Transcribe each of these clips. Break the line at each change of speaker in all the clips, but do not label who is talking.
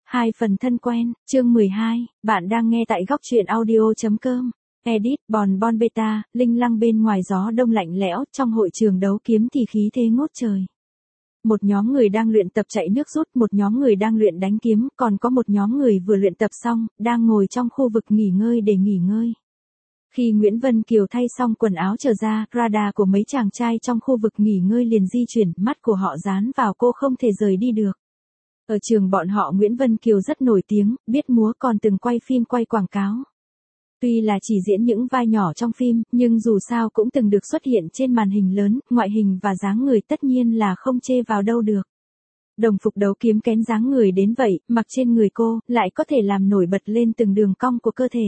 Hai phần thân quen, chương 12, bạn đang nghe tại góc truyện audio.com. Edit, Bon Beta, linh lăng bên ngoài gió đông lạnh lẽo, trong hội trường đấu kiếm thì khí thế ngút trời. Một nhóm người đang luyện tập chạy nước rút, một nhóm người đang luyện đánh kiếm, còn có một nhóm người vừa luyện tập xong, đang ngồi trong khu vực nghỉ ngơi để nghỉ ngơi. Khi Nguyễn Vân Kiều thay xong quần áo trở ra, radar của mấy chàng trai trong khu vực nghỉ ngơi liền di chuyển, mắt của họ dán vào cô không thể rời đi được. Ở trường bọn họ Nguyễn Vân Kiều rất nổi tiếng, biết múa còn từng quay phim quay quảng cáo. Tuy là chỉ diễn những vai nhỏ trong phim, nhưng dù sao cũng từng được xuất hiện trên màn hình lớn, ngoại hình và dáng người tất nhiên là không chê vào đâu được. Đồng phục đấu kiếm kén dáng người đến vậy, mặc trên người cô, lại có thể làm nổi bật lên từng đường cong của cơ thể.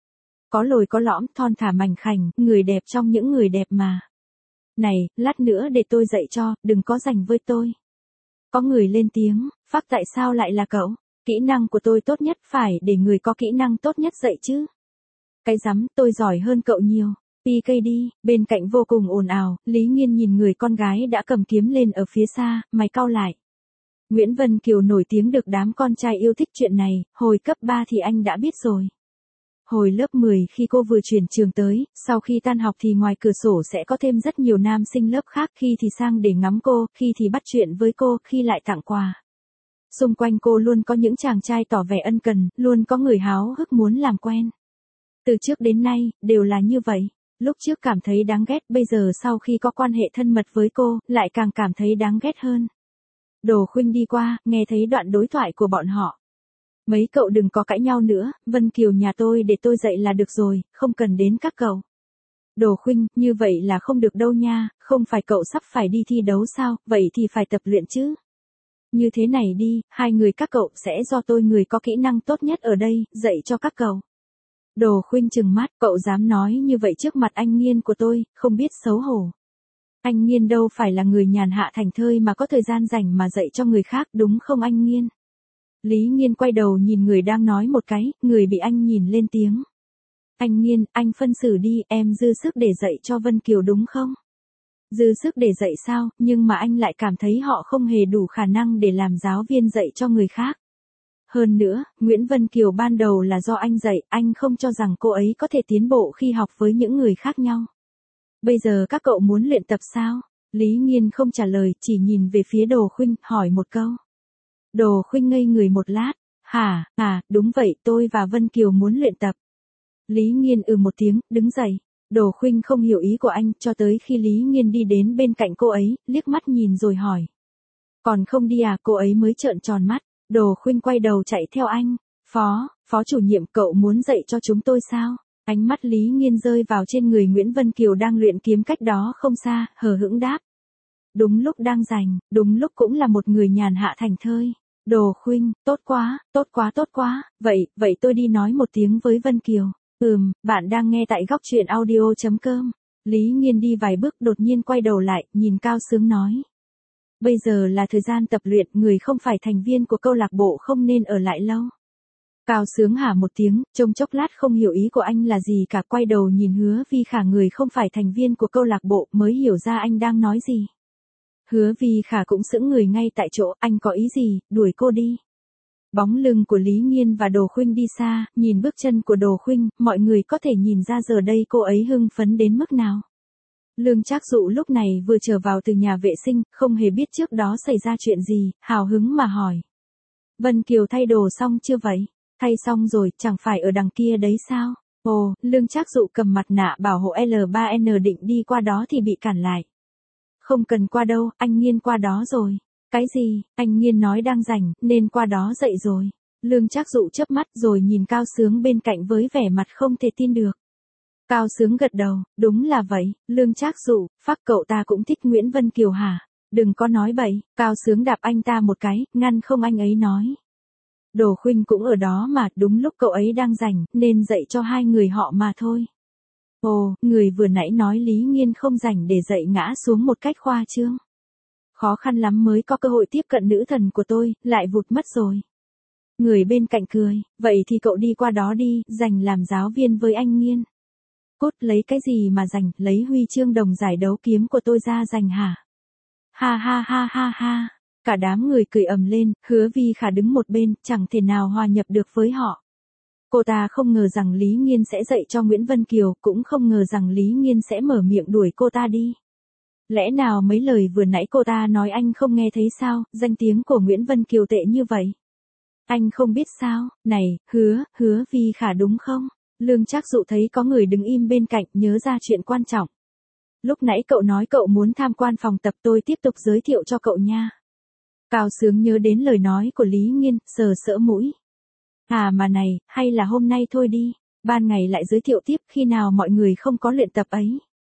Có lồi có lõm, thon thả mảnh khảnh, người đẹp trong những người đẹp mà. Này, lát nữa để tôi dạy cho, đừng có giành với tôi. Có người lên tiếng, Phác tại sao lại là cậu? Kỹ năng của tôi tốt nhất phải để người có kỹ năng tốt nhất dạy chứ. Cái rắm, tôi giỏi hơn cậu nhiều. PK đi, bên cạnh vô cùng ồn ào, Lý Nghiên nhìn người con gái đã cầm kiếm lên ở phía xa, mày cau lại. Nguyễn Vân Kiều nổi tiếng được đám con trai yêu thích chuyện này, hồi cấp 3 thì anh đã biết rồi. Hồi lớp 10 khi cô vừa chuyển trường tới, sau khi tan học thì ngoài cửa sổ sẽ có thêm rất nhiều nam sinh lớp khác, khi thì sang để ngắm cô, khi thì bắt chuyện với cô, khi lại tặng quà. Xung quanh cô luôn có những chàng trai tỏ vẻ ân cần, luôn có người háo hức muốn làm quen. Từ trước đến nay, đều là như vậy. Lúc trước cảm thấy đáng ghét, bây giờ sau khi có quan hệ thân mật với cô, lại càng cảm thấy đáng ghét hơn. Đồ Khuynh đi qua, nghe thấy đoạn đối thoại của bọn họ. Mấy cậu đừng có cãi nhau nữa, Vân Kiều nhà tôi để tôi dạy là được rồi, không cần đến các cậu. Đồ Khuynh, như vậy là không được đâu nha, không phải cậu sắp phải đi thi đấu sao, vậy thì phải tập luyện chứ. Như thế này đi, hai người các cậu sẽ do tôi người có kỹ năng tốt nhất ở đây, dạy cho các cậu. Đồ Khuynh trừng mắt, cậu dám nói như vậy trước mặt anh Nghiên của tôi, không biết xấu hổ. Anh Nghiên đâu phải là người nhàn hạ thành thơi mà có thời gian rảnh mà dạy cho người khác, đúng không anh Nghiên? Lý Nghiên quay đầu nhìn người đang nói một cái, người bị anh nhìn lên tiếng. Anh Nghiên, anh phân xử đi, em dư sức để dạy cho Vân Kiều đúng không? Dư sức để dạy sao, nhưng mà anh lại cảm thấy họ không hề đủ khả năng để làm giáo viên dạy cho người khác. Hơn nữa, Nguyễn Vân Kiều ban đầu là do anh dạy, anh không cho rằng cô ấy có thể tiến bộ khi học với những người khác nhau. Bây giờ các cậu muốn luyện tập sao? Lý Nghiên không trả lời, chỉ nhìn về phía Đồ Khuynh, hỏi một câu. Đồ Khuynh ngây người một lát, đúng vậy, tôi và Vân Kiều muốn luyện tập. Lý Nghiên một tiếng, đứng dậy. Đồ Khuynh không hiểu ý của anh, cho tới khi Lý Nghiên đi đến bên cạnh cô ấy, liếc mắt nhìn rồi hỏi. Còn không đi à, cô ấy mới trợn tròn mắt. Đồ Khuynh quay đầu chạy theo anh. Phó chủ nhiệm, cậu muốn dạy cho chúng tôi sao? Ánh mắt Lý Nghiên rơi vào trên người Nguyễn Vân Kiều đang luyện kiếm cách đó không xa, hờ hững đáp. Đúng lúc đang rảnh, đúng lúc cũng là một người nhàn hạ thành thơi. Đồ Khuynh, tốt quá, vậy tôi đi nói một tiếng với Vân Kiều. Bạn đang nghe tại góc truyện audio.com. Lý Nghiên đi vài bước đột nhiên quay đầu lại, nhìn Cao Sướng nói. Bây giờ là thời gian tập luyện, người không phải thành viên của câu lạc bộ không nên ở lại lâu. Cao Sướng hả một tiếng, trông chốc lát không hiểu ý của anh là gì cả, quay đầu nhìn Hứa Vi Khả, người không phải thành viên của câu lạc bộ, mới hiểu ra anh đang nói gì. Hứa Vi Khả cũng sững người ngay tại chỗ, anh có ý gì, đuổi cô đi. Bóng lưng của Lý Nghiên và Đồ Khuynh đi xa, nhìn bước chân của Đồ Khuynh, mọi người có thể nhìn ra giờ đây cô ấy hưng phấn đến mức nào. Lương Trác Dụ lúc này vừa trở vào từ nhà vệ sinh, không hề biết trước đó xảy ra chuyện gì, hào hứng mà hỏi. Vân Kiều thay đồ xong chưa vậy? Thay xong rồi, chẳng phải ở đằng kia đấy sao? Ồ, Lương Trác Dụ cầm mặt nạ bảo hộ L3N định đi qua đó thì bị cản lại. Không cần qua đâu, anh Nghiên qua đó rồi. Cái gì, anh Nghiên nói đang rảnh, nên qua đó dậy rồi. Lương Trác Dụ chớp mắt rồi nhìn Cao Sướng bên cạnh với vẻ mặt không thể tin được. Cao Sướng gật đầu, đúng là vậy, Lương Trác Dụ, Phác cậu ta cũng thích Nguyễn Vân Kiều hả? Đừng có nói bậy, Cao Sướng đạp anh ta một cái, ngăn không anh ấy nói. Đồ Khuynh cũng ở đó mà, đúng lúc cậu ấy đang rảnh, nên dạy cho hai người họ mà thôi. Ồ, người vừa nãy nói Lý Nghiên không rảnh để dạy ngã xuống một cách khoa trương. Khó khăn lắm mới có cơ hội tiếp cận nữ thần của tôi, lại vụt mất rồi. Người bên cạnh cười, vậy thì cậu đi qua đó đi, dành làm giáo viên với anh Nghiên. Cốt lấy cái gì mà dành, lấy huy chương đồng giải đấu kiếm của tôi ra dành hả? Ha ha ha ha ha. Cả đám người cười ầm lên, Hứa Vi Khả đứng một bên, chẳng thể nào hòa nhập được với họ. Cô ta không ngờ rằng Lý Nghiên sẽ dạy cho Nguyễn Vân Kiều, cũng không ngờ rằng Lý Nghiên sẽ mở miệng đuổi cô ta đi. Lẽ nào mấy lời vừa nãy cô ta nói anh không nghe thấy sao, danh tiếng của Nguyễn Vân Kiều tệ như vậy. Anh không biết sao, này, Hứa Vi Khả đúng không? Lương Trác Dụ thấy có người đứng im bên cạnh, nhớ ra chuyện quan trọng. Lúc nãy cậu nói cậu muốn tham quan phòng tập, tôi tiếp tục giới thiệu cho cậu nha. Cao Sướng nhớ đến lời nói của Lý Nghiên, sờ sỡ mũi. À mà này, hay là hôm nay thôi đi, ban ngày lại giới thiệu tiếp, khi nào mọi người không có luyện tập ấy.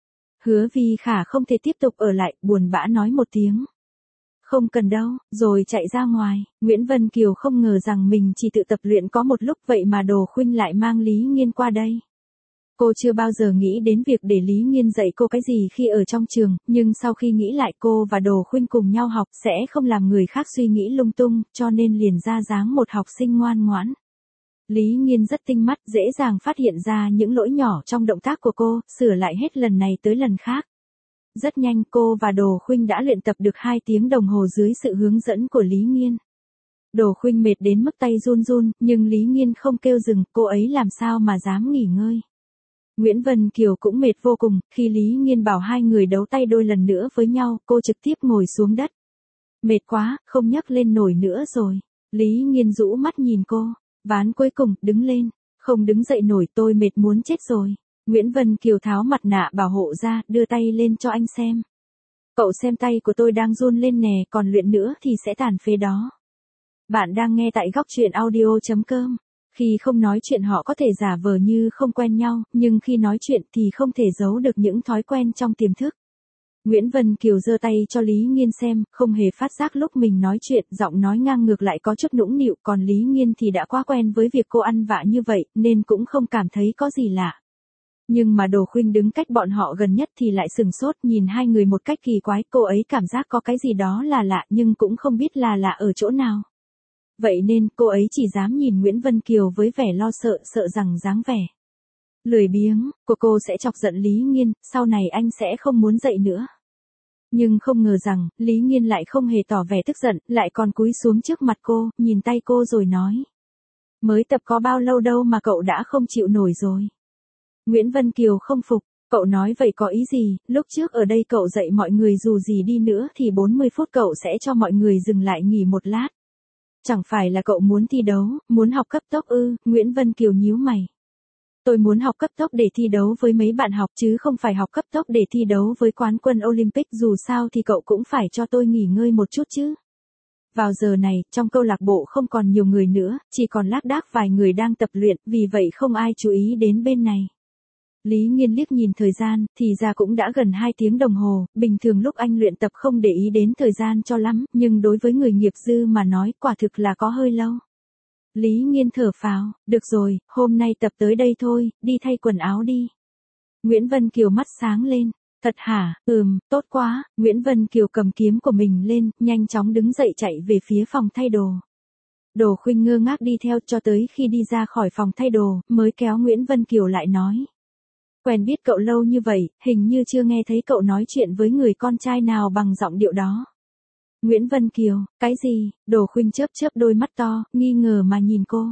Hứa Vi Khả không thể tiếp tục ở lại, buồn bã nói một tiếng. Không cần đâu, rồi chạy ra ngoài. Nguyễn Vân Kiều không ngờ rằng mình chỉ tự tập luyện có một lúc, vậy mà Đồ Khuynh lại mang Lý Nghiên qua đây. Cô chưa bao giờ nghĩ đến việc để Lý Nghiên dạy cô cái gì khi ở trong trường, nhưng sau khi nghĩ lại cô và Đồ Khuynh cùng nhau học sẽ không làm người khác suy nghĩ lung tung, cho nên liền ra dáng một học sinh ngoan ngoãn. Lý Nghiên rất tinh mắt, dễ dàng phát hiện ra những lỗi nhỏ trong động tác của cô, sửa lại hết lần này tới lần khác. Rất nhanh cô và Đồ Khuynh đã luyện tập được 2 tiếng đồng hồ dưới sự hướng dẫn của Lý Nghiên. Đồ Khuynh mệt đến mức tay run run, nhưng Lý Nghiên không kêu dừng, cô ấy làm sao mà dám nghỉ ngơi. Nguyễn Vân Kiều cũng mệt vô cùng, khi Lý Nghiên bảo hai người đấu tay đôi lần nữa với nhau, cô trực tiếp ngồi xuống đất. Mệt quá, không nhấc lên nổi nữa rồi. Lý Nghiên rũ mắt nhìn cô, ván cuối cùng, đứng lên, không đứng dậy nổi, tôi mệt muốn chết rồi. Nguyễn Vân Kiều tháo mặt nạ bảo hộ ra, đưa tay lên cho anh xem. Cậu xem tay của tôi đang run lên nè, còn luyện nữa thì sẽ tàn phế đó. Bạn đang nghe tại góc truyện audio.com. Khi không nói chuyện họ có thể giả vờ như không quen nhau, nhưng khi nói chuyện thì không thể giấu được những thói quen trong tiềm thức. Nguyễn Vân Kiều giơ tay cho Lý Nghiên xem, không hề phát giác lúc mình nói chuyện, giọng nói ngang ngược lại có chút nũng nịu, còn Lý Nghiên thì đã quá quen với việc cô ăn vạ như vậy, nên cũng không cảm thấy có gì lạ. Nhưng mà Đồ Khuynh đứng cách bọn họ gần nhất thì lại sừng sốt, nhìn hai người một cách kỳ quái, cô ấy cảm giác có cái gì đó là lạ nhưng cũng không biết là lạ ở chỗ nào. Vậy nên cô ấy chỉ dám nhìn Nguyễn Vân Kiều với vẻ lo sợ, sợ rằng dáng vẻ lười biếng của cô sẽ chọc giận Lý Nghiên, sau này anh sẽ không muốn dạy nữa. Nhưng không ngờ rằng, Lý Nghiên lại không hề tỏ vẻ tức giận, lại còn cúi xuống trước mặt cô, nhìn tay cô rồi nói. Mới tập có bao lâu đâu mà cậu đã không chịu nổi rồi. Nguyễn Vân Kiều không phục, cậu nói vậy có ý gì, lúc trước ở đây cậu dạy mọi người dù gì đi nữa thì 40 phút cậu sẽ cho mọi người dừng lại nghỉ một lát. Chẳng phải là cậu muốn thi đấu, muốn học cấp tốc ư? Nguyễn Vân Kiều nhíu mày. Tôi muốn học cấp tốc để thi đấu với mấy bạn học chứ không phải học cấp tốc để thi đấu với quán quân Olympic, dù sao thì cậu cũng phải cho tôi nghỉ ngơi một chút chứ. Vào giờ này, trong câu lạc bộ không còn nhiều người nữa, chỉ còn lác đác vài người đang tập luyện, vì vậy không ai chú ý đến bên này. Lý Nghiên liếc nhìn thời gian, thì ra cũng đã gần 2 tiếng đồng hồ, bình thường lúc anh luyện tập không để ý đến thời gian cho lắm, nhưng đối với người nghiệp dư mà nói quả thực là có hơi lâu. Lý Nghiên thở phào, được rồi, hôm nay tập tới đây thôi, đi thay quần áo đi. Nguyễn Vân Kiều mắt sáng lên, thật hả, tốt quá, Nguyễn Vân Kiều cầm kiếm của mình lên, nhanh chóng đứng dậy chạy về phía phòng thay đồ. Đồ Khuynh ngơ ngác đi theo cho tới khi đi ra khỏi phòng thay đồ, mới kéo Nguyễn Vân Kiều lại nói. Quen biết cậu lâu như vậy, hình như chưa nghe thấy cậu nói chuyện với người con trai nào bằng giọng điệu đó. Nguyễn Vân Kiều, cái gì? Đồ Khuynh chớp chớp đôi mắt to, nghi ngờ mà nhìn cô.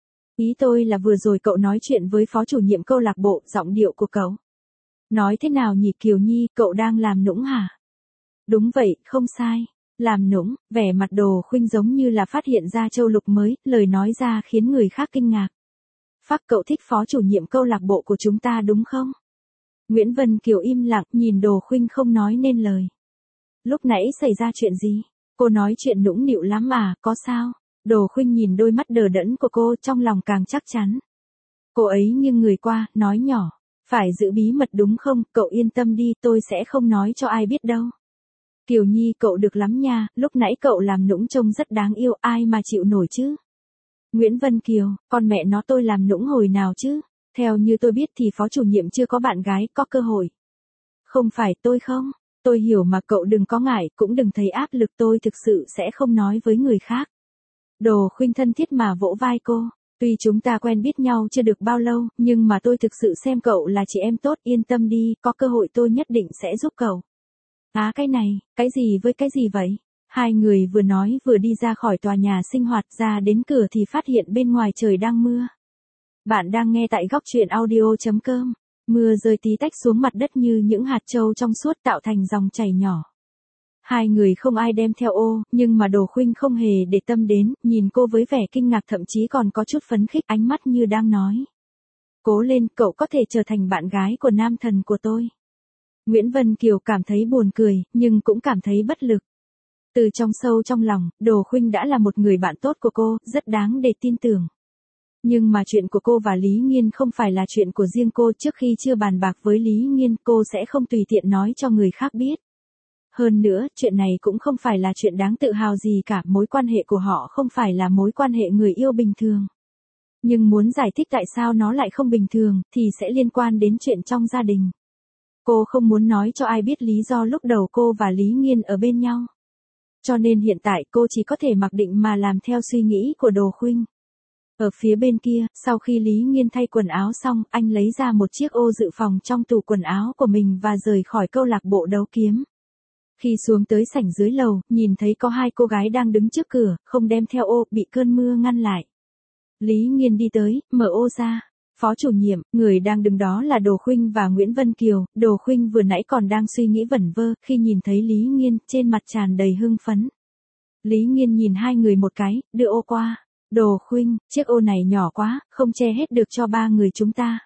Ý tôi là vừa rồi cậu nói chuyện với phó chủ nhiệm câu lạc bộ, giọng điệu của cậu. Nói thế nào nhỉ Kiều Nhi, cậu đang làm nũng hả? Đúng vậy, không sai. Làm nũng, vẻ mặt Đồ Khuynh giống như là phát hiện ra châu lục mới, lời nói ra khiến người khác kinh ngạc. Phác, cậu thích phó chủ nhiệm câu lạc bộ của chúng ta đúng không? Nguyễn Vân Kiều im lặng, nhìn Đồ Khuynh không nói nên lời. Lúc nãy xảy ra chuyện gì? Cô nói chuyện nũng nịu lắm à, có sao? Đồ Khuynh nhìn đôi mắt đờ đẫn của cô, trong lòng càng chắc chắn. Cô ấy nghiêng người qua, nói nhỏ. Phải giữ bí mật đúng không? Cậu yên tâm đi, tôi sẽ không nói cho ai biết đâu. Kiều Nhi, cậu được lắm nha, lúc nãy cậu làm nũng trông rất đáng yêu, ai mà chịu nổi chứ? Nguyễn Vân Kiều, con mẹ nó tôi làm nũng hồi nào chứ? Theo như tôi biết thì phó chủ nhiệm chưa có bạn gái, có cơ hội. Không phải tôi không? Tôi hiểu mà, cậu đừng có ngại, cũng đừng thấy áp lực, tôi thực sự sẽ không nói với người khác. Đồ Khuynh thân thiết mà vỗ vai cô. Tuy chúng ta quen biết nhau chưa được bao lâu, nhưng mà tôi thực sự xem cậu là chị em tốt, yên tâm đi, có cơ hội tôi nhất định sẽ giúp cậu. Cái này, cái gì với cái gì vậy? Hai người vừa nói vừa đi ra khỏi tòa nhà sinh hoạt, ra đến cửa thì phát hiện bên ngoài trời đang mưa. Bạn đang nghe tại góc truyện audio.com. Mưa rơi tí tách xuống mặt đất như những hạt châu trong suốt tạo thành dòng chảy nhỏ. Hai người không ai đem theo ô, nhưng mà Đồ Khuynh không hề để tâm đến, nhìn cô với vẻ kinh ngạc, thậm chí còn có chút phấn khích, ánh mắt như đang nói. Cố lên, cậu có thể trở thành bạn gái của nam thần của tôi. Nguyễn Vân Kiều cảm thấy buồn cười, nhưng cũng cảm thấy bất lực. Từ trong sâu trong lòng, Đồ Khuynh đã là một người bạn tốt của cô, rất đáng để tin tưởng. Nhưng mà chuyện của cô và Lý Nghiên không phải là chuyện của riêng cô, trước khi chưa bàn bạc với Lý Nghiên cô sẽ không tùy tiện nói cho người khác biết. Hơn nữa, chuyện này cũng không phải là chuyện đáng tự hào gì cả, mối quan hệ của họ không phải là mối quan hệ người yêu bình thường. Nhưng muốn giải thích tại sao nó lại không bình thường, thì sẽ liên quan đến chuyện trong gia đình. Cô không muốn nói cho ai biết lý do lúc đầu cô và Lý Nghiên ở bên nhau. Cho nên hiện tại cô chỉ có thể mặc định mà làm theo suy nghĩ của Đồ Khuynh. Ở phía bên kia, sau khi Lý Nghiên thay quần áo xong, anh lấy ra một chiếc ô dự phòng trong tủ quần áo của mình và rời khỏi câu lạc bộ đấu kiếm. Khi xuống tới sảnh dưới lầu, nhìn thấy có hai cô gái đang đứng trước cửa, không đem theo ô, bị cơn mưa ngăn lại. Lý Nghiên đi tới, mở ô ra. Phó chủ nhiệm, người đang đứng đó là Đồ Khuynh và Nguyễn Vân Kiều. Đồ Khuynh vừa nãy còn đang suy nghĩ vẩn vơ, khi nhìn thấy Lý Nghiên, trên mặt tràn đầy hưng phấn. Lý Nghiên nhìn hai người một cái, đưa ô qua. Đồ Khuynh, chiếc ô này nhỏ quá, không che hết được cho ba người chúng ta.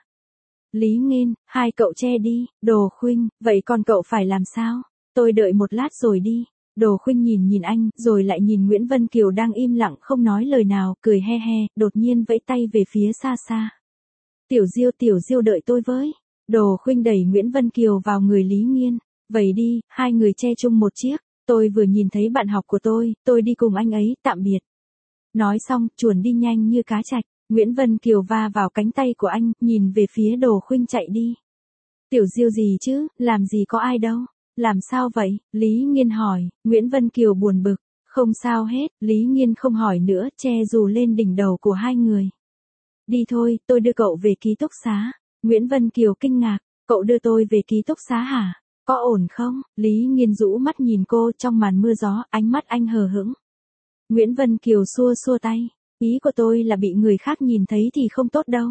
Lý Nghiên, hai cậu che đi. Đồ Khuynh, vậy còn cậu phải làm sao? Tôi đợi một lát rồi đi. Đồ Khuynh nhìn anh, rồi lại nhìn Nguyễn Vân Kiều đang im lặng không nói lời nào, cười he he, đột nhiên vẫy tay về phía xa xa. Tiểu Diêu đợi tôi với. Đồ Khuynh đẩy Nguyễn Vân Kiều vào người Lý Nghiên. Vậy đi, hai người che chung một chiếc. Tôi vừa nhìn thấy bạn học của tôi đi cùng anh ấy, tạm biệt. Nói xong, chuồn đi nhanh như cá trạch. Nguyễn Vân Kiều va vào cánh tay của anh, nhìn về phía Đồ Khuynh chạy đi. Tiểu Diêu gì chứ, làm gì có ai đâu. Làm sao vậy? Lý Nghiên hỏi. Nguyễn Vân Kiều buồn bực. Không sao hết, Lý Nghiên không hỏi nữa, che dù lên đỉnh đầu của hai người. Đi thôi, tôi đưa cậu về ký túc xá. Nguyễn Vân Kiều kinh ngạc. Cậu đưa tôi về ký túc xá hả? Có ổn không? Lý Nghiên rũ mắt nhìn cô trong màn mưa gió, ánh mắt anh hờ hững. Nguyễn Vân Kiều xua xua tay. Ý của tôi là bị người khác nhìn thấy thì không tốt đâu.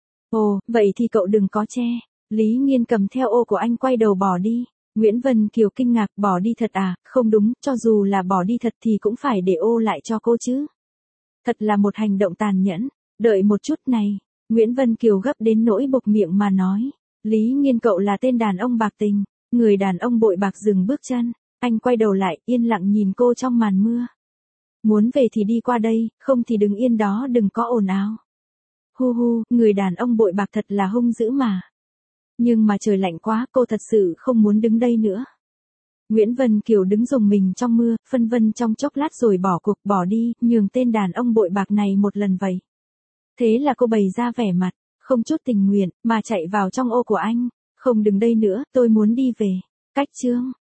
Ồ, vậy thì cậu đừng có che. Lý Nghiên cầm theo ô của anh quay đầu bỏ đi. Nguyễn Vân Kiều kinh ngạc, bỏ đi thật à? Không đúng, cho dù là bỏ đi thật thì cũng phải để ô lại cho cô chứ. Thật là một hành động tàn nhẫn. Đợi một chút này. Nguyễn Vân Kiều gấp đến nỗi buộc miệng mà nói. Lý Nghiên, cậu là tên đàn ông bạc tình. Người đàn ông bội bạc dừng bước chân. Anh quay đầu lại, yên lặng nhìn cô trong màn mưa. Muốn về thì đi qua đây, không thì đứng yên đó, đừng có ồn ào. Hu hu, người đàn ông bội bạc thật là hung dữ mà. Nhưng mà trời lạnh quá, cô thật sự không muốn đứng đây nữa. Nguyễn Vân Kiều đứng rùng mình trong mưa, phân vân trong chốc lát rồi bỏ cuộc, bỏ đi, nhường tên đàn ông bội bạc này một lần vậy. Thế là cô bày ra vẻ mặt, không chút tình nguyện, mà chạy vào trong ô của anh. Không, đừng đây nữa, tôi muốn đi về. Cách chương.